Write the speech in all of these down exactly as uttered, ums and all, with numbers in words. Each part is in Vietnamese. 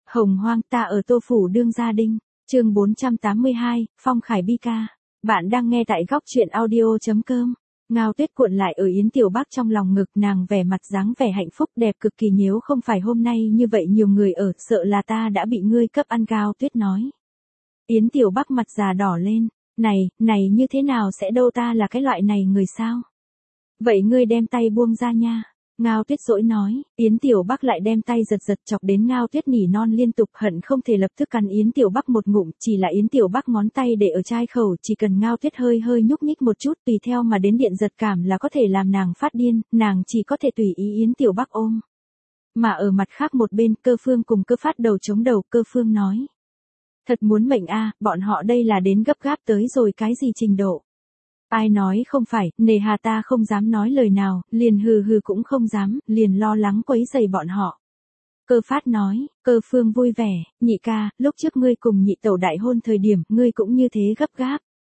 Hồng hoang ta ở Tô Phủ đương gia đinh, chương bốn trăm tám mươi hai, Phong Khải bi ca. Bạn đang nghe tại góc truyện audio.com. Ngao Tuyết cuộn lại ở Yến Tiểu Bắc trong lòng ngực, nàng vẻ mặt dáng vẻ hạnh phúc đẹp cực kỳ. Nếu không phải hôm nay như vậy nhiều người ở, sợ là ta đã bị ngươi cấp ăn. Ngao Tuyết nói. Yến Tiểu Bắc mặt già đỏ lên, này, này như thế nào sẽ đâu, ta là cái loại này người sao? Vậy ngươi đem tay buông ra nha. Ngao Tuyết dỗi nói. Yến Tiểu Bắc lại đem tay giật giật chọc đến Ngao Tuyết nỉ non liên tục, hận không thể lập tức cắn Yến Tiểu Bắc một ngụm. Chỉ là Yến Tiểu Bắc ngón tay để ở chai khẩu, chỉ cần Ngao Tuyết hơi hơi nhúc nhích một chút, tùy theo mà đến điện giật cảm là có thể làm nàng phát điên, nàng chỉ có thể tùy ý Yến Tiểu Bắc ôm. Mà ở mặt khác một bên, Cơ Phương cùng Cơ Phát đầu chống đầu. Cơ Phương nói. Thật muốn mệnh a, bọn họ đây là đến gấp gáp tới rồi cái gì trình độ. Ai nói không phải, nề hà ta không dám nói lời nào, liền hừ hừ cũng không dám, liền lo lắng quấy rầy bọn họ. Cơ Phát nói. Cơ Phương vui vẻ, nhị ca, lúc trước ngươi cùng nhị tẩu đại hôn thời điểm, ngươi cũng như thế gấp gáp.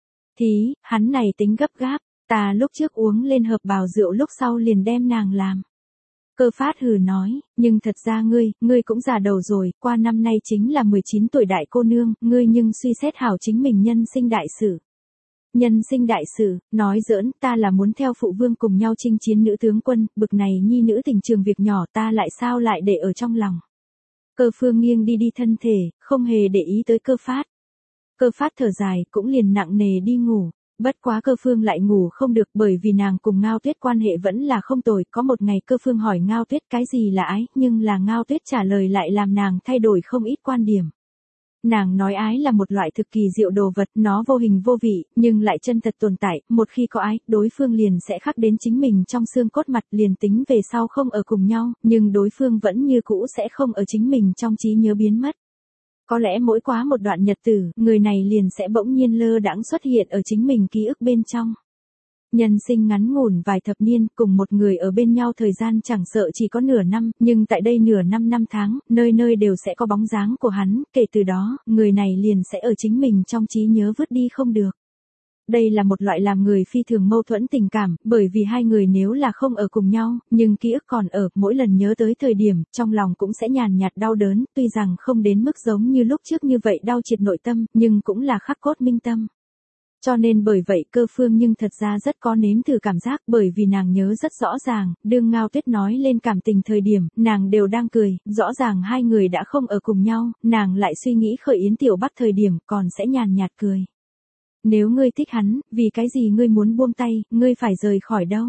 Thí, hắn này tính gấp gáp, ta lúc trước uống lên hợp bào rượu lúc sau liền đem nàng làm. Cơ Phát hừ nói, nhưng thật ra ngươi, ngươi cũng già đầu rồi, qua năm nay chính là mười chín tuổi đại cô nương, ngươi nhưng suy xét hảo chính mình nhân sinh đại sự. Nhân sinh đại sự, nói giỡn, ta là muốn theo phụ vương cùng nhau chinh chiến nữ tướng quân, bực này nhi nữ tình trường việc nhỏ ta lại sao lại để ở trong lòng. Cơ Phương nghiêng đi đi thân thể, không hề để ý tới Cơ Phát. Cơ Phát thở dài, cũng liền nặng nề đi ngủ. Bất quá Cơ Phương lại ngủ không được, bởi vì nàng cùng Ngao Tuyết quan hệ vẫn là không tồi. Có một ngày Cơ Phương hỏi Ngao Tuyết cái gì là ái, nhưng là Ngao Tuyết trả lời lại làm nàng thay đổi không ít quan điểm. Nàng nói ái là một loại thực kỳ diệu đồ vật, nó vô hình vô vị, nhưng lại chân thật tồn tại. Một khi có ái, đối phương liền sẽ khắc đến chính mình trong xương cốt mặt, liền tính về sau không ở cùng nhau, nhưng đối phương vẫn như cũ sẽ không ở chính mình trong trí nhớ biến mất. Có lẽ mỗi quá một đoạn nhật tử, người này liền sẽ bỗng nhiên lơ đãng xuất hiện ở chính mình ký ức bên trong. Nhân sinh ngắn ngủn vài thập niên, cùng một người ở bên nhau thời gian chẳng sợ chỉ có nửa năm, nhưng tại đây nửa năm năm tháng, nơi nơi đều sẽ có bóng dáng của hắn, kể từ đó, người này liền sẽ ở chính mình trong trí nhớ vứt đi không được. Đây là một loại làm người phi thường mâu thuẫn tình cảm, bởi vì hai người nếu là không ở cùng nhau, nhưng ký ức còn ở, mỗi lần nhớ tới thời điểm, trong lòng cũng sẽ nhàn nhạt đau đớn, tuy rằng không đến mức giống như lúc trước như vậy đau triệt nội tâm, nhưng cũng là khắc cốt minh tâm. Cho nên bởi vậy Cơ Phương nhưng thật ra rất có nếm thử cảm giác, bởi vì nàng nhớ rất rõ ràng, đương Ngao Tuyết nói lên cảm tình thời điểm, nàng đều đang cười, rõ ràng hai người đã không ở cùng nhau, nàng lại suy nghĩ khởi Yến Tiểu Bắc thời điểm, còn sẽ nhàn nhạt cười. Nếu ngươi thích hắn, vì cái gì ngươi muốn buông tay, ngươi phải rời khỏi đâu?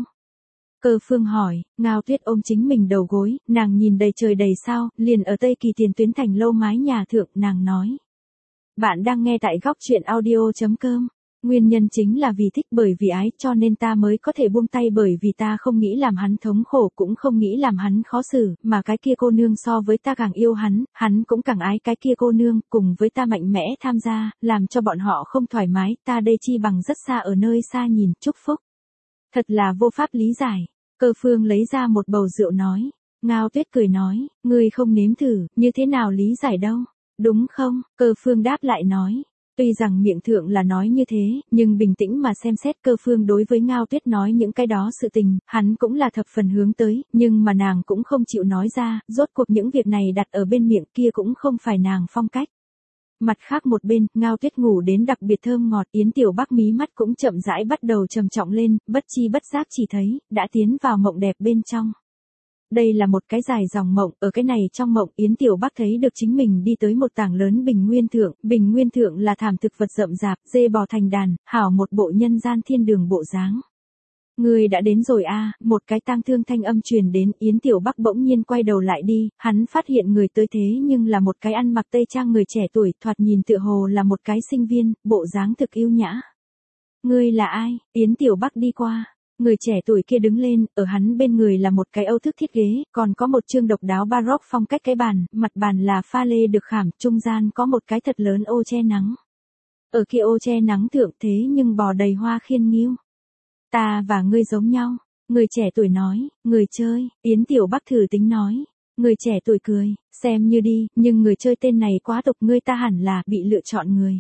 Cơ Phương hỏi. Ngao Tuyết ôm chính mình đầu gối, nàng nhìn đầy trời đầy sao, liền ở Tây Kỳ Tiền Tuyến Thành lâu mái nhà thượng, nàng nói. Bạn đang nghe tại góc truyện audio.com. Nguyên nhân chính là vì thích, bởi vì ái, cho nên ta mới có thể buông tay, bởi vì ta không nghĩ làm hắn thống khổ, cũng không nghĩ làm hắn khó xử, mà cái kia cô nương so với ta càng yêu hắn, hắn cũng càng ái cái kia cô nương, cùng với ta mạnh mẽ tham gia, làm cho bọn họ không thoải mái, ta đây chi bằng rất xa ở nơi xa nhìn, chúc phúc. Thật là vô pháp lý giải. Cơ Phương lấy ra một bầu rượu nói. Ngao Tuyết cười nói, ngươi không nếm thử, như thế nào lý giải đâu, đúng không? Cơ Phương đáp lại nói. Tuy rằng miệng thượng là nói như thế, nhưng bình tĩnh mà xem xét Cơ Phương đối với Ngao Tuyết nói những cái đó sự tình, hắn cũng là thập phần hướng tới, nhưng mà nàng cũng không chịu nói ra, rốt cuộc những việc này đặt ở bên miệng kia cũng không phải nàng phong cách. Mặt khác một bên, Ngao Tuyết ngủ đến đặc biệt thơm ngọt, Yến Tiểu Bắc mí mắt cũng chậm rãi bắt đầu trầm trọng lên, bất chi bất giác chỉ thấy, đã tiến vào mộng đẹp bên trong. Đây là một cái dài dòng mộng, ở cái này trong mộng Yến Tiểu Bắc thấy được chính mình đi tới một tảng lớn bình nguyên thượng, bình nguyên thượng là thảm thực vật rậm rạp, dê bò thành đàn, hảo một bộ nhân gian thiên đường bộ dáng. Người đã đến rồi a, một cái tang thương thanh âm truyền đến, Yến Tiểu Bắc bỗng nhiên quay đầu lại đi, hắn phát hiện người tới thế nhưng là một cái ăn mặc tây trang người trẻ tuổi, thoạt nhìn tựa hồ là một cái sinh viên, bộ dáng thực yêu nhã. Ngươi là ai? Yến Tiểu Bắc đi qua. Người trẻ tuổi kia đứng lên, ở hắn bên người là một cái âu thức thiết ghế, còn có một chương độc đáo baroque phong cách cái bàn, mặt bàn là pha lê được khảm, trung gian có một cái thật lớn ô che nắng. Ở kia ô che nắng thượng thế nhưng bò đầy hoa khiên nghiêu. Ta và ngươi giống nhau, người trẻ tuổi nói, người chơi, Yến Tiểu Bắc thử tính nói. Người trẻ tuổi cười, xem như đi, nhưng người chơi tên này quá tục, ngươi ta hẳn là bị lựa chọn người.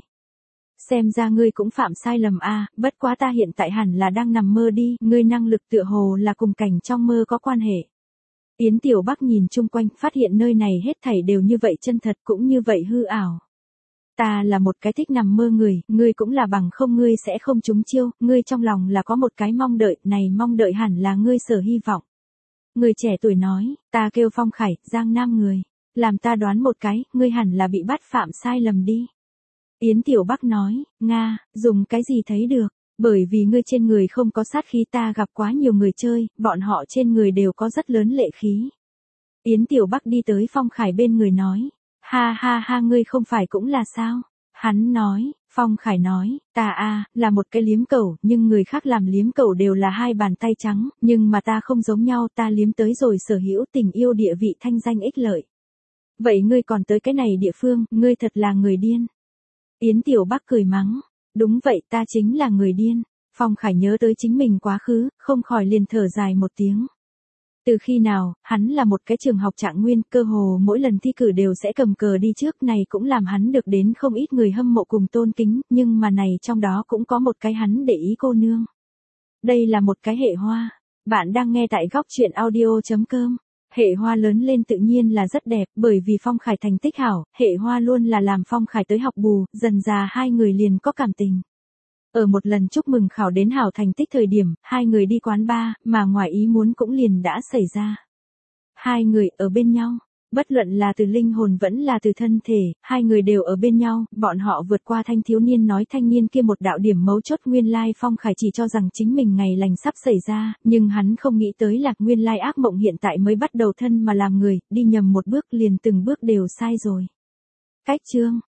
Xem ra ngươi cũng phạm sai lầm a, bất quá ta hiện tại hẳn là đang nằm mơ đi, ngươi năng lực tựa hồ là cùng cảnh trong mơ có quan hệ. Yến Tiểu Bắc nhìn chung quanh, phát hiện nơi này hết thảy đều như vậy chân thật cũng như vậy hư ảo. Ta là một cái thích nằm mơ người, ngươi cũng là bằng không ngươi sẽ không trúng chiêu, ngươi trong lòng là có một cái mong đợi, này mong đợi hẳn là ngươi sở hy vọng. Người trẻ tuổi nói, ta kêu Phong Khải, Giang Nam người. Làm ta đoán một cái, ngươi hẳn là bị bắt phạm sai lầm đi. Yến Tiểu Bắc nói, Nga, dùng cái gì thấy được, bởi vì ngươi trên người không có sát khí, ta gặp quá nhiều người chơi, bọn họ trên người đều có rất lớn lệ khí. Yến Tiểu Bắc đi tới Phong Khải bên người nói, ha ha ha ngươi không phải cũng là sao? Hắn nói, Phong Khải nói, ta a là một cái liếm cẩu, nhưng người khác làm liếm cẩu đều là hai bàn tay trắng, nhưng mà ta không giống nhau, ta liếm tới rồi sở hữu tình yêu địa vị thanh danh ích lợi. Vậy ngươi còn tới cái này địa phương, ngươi thật là người điên. Yến Tiểu Bắc cười mắng, đúng vậy ta chính là người điên. Phong Khải nhớ tới chính mình quá khứ, không khỏi liền thở dài một tiếng. Từ khi nào, hắn là một cái trường học trạng nguyên, cơ hồ mỗi lần thi cử đều sẽ cầm cờ đi trước, này cũng làm hắn được đến không ít người hâm mộ cùng tôn kính, nhưng mà này trong đó cũng có một cái hắn để ý cô nương. Đây là một cái hệ hoa. Bạn đang nghe tại góc truyện audio chấm com. Hệ hoa lớn lên tự nhiên là rất đẹp, bởi vì Phong Khải thành tích hảo, hệ hoa luôn là làm Phong Khải tới học bù, dần dà hai người liền có cảm tình. Ở một lần chúc mừng khảo đến hảo thành tích thời điểm, hai người đi quán bar, mà ngoài ý muốn cũng liền đã xảy ra. Hai người ở bên nhau, bất luận là từ linh hồn vẫn là từ thân thể, hai người đều ở bên nhau, bọn họ vượt qua thanh thiếu niên nói thanh niên kia một đạo điểm mấu chốt, nguyên lai Phong Khải chỉ cho rằng chính mình ngày lành sắp xảy ra, nhưng hắn không nghĩ tới là nguyên lai ác mộng hiện tại mới bắt đầu thân mà làm người, đi nhầm một bước liền từng bước đều sai rồi. Cách chương